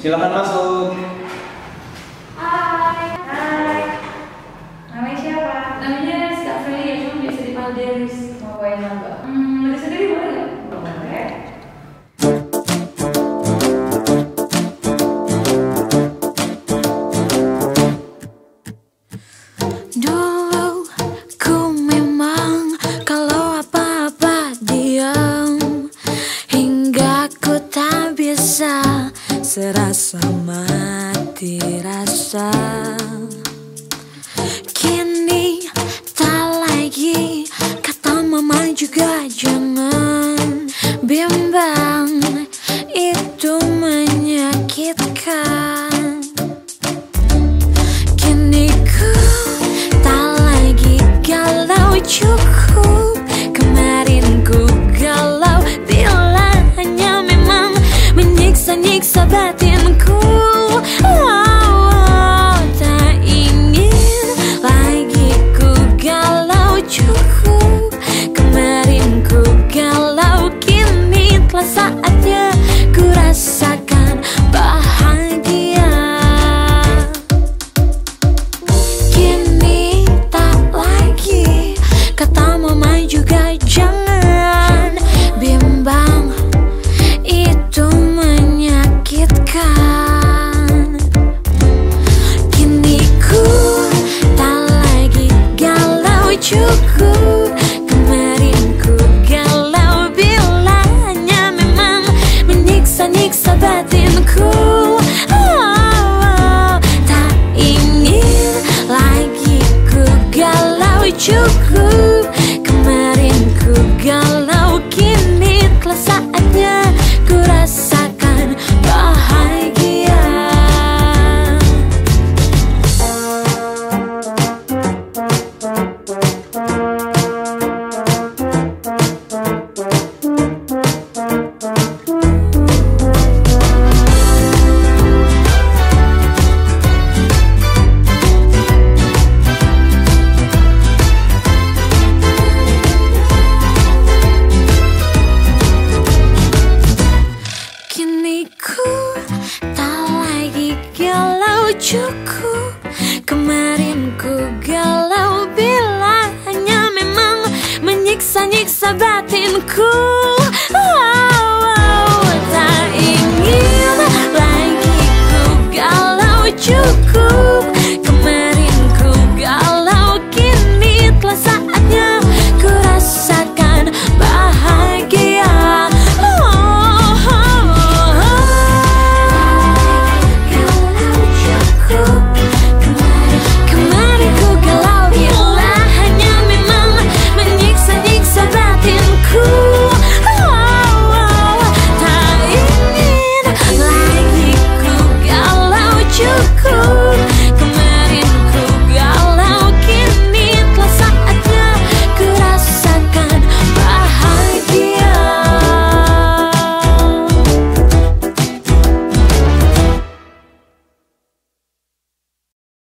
Silakan masuk. Hai. Namanya siapa? Namanya Kak Feli ya, cuma biasa dipanggil Deris. Mau bawain lagu? Nanti sendiri boleh nggak? Boleh. Dulu ku memang kalau apa-apa diam, hingga ku tak bisa serasa mati rasa. Kini tak lagi, kata mama juga jangan bimbang, itu menyakitkan. Kini ku tak lagi galau, cukup kemarin ku galau bila hanya memang menyiksa-nyiksa batinku. Tak ingin lagi ku galau, cukup kemarin ku galau. Kini telah saatnya ku rasakan bahagia. Kini tak lagi, kata mama juga jangan bimbang, itu menyakitkan. Kini ku tak lagi galau, cukup kemarin ku galau bila hanya memang menyiksa-nyiksa batinku. Tak ingin lagi ku galau, cukup kemarin ku galau. Kini telah saatnya ku rasakan bahagia. Kini ku tak lagi galau, cukup kemarin ku galau bila hanya memang menyiksa-nyiksa batinku.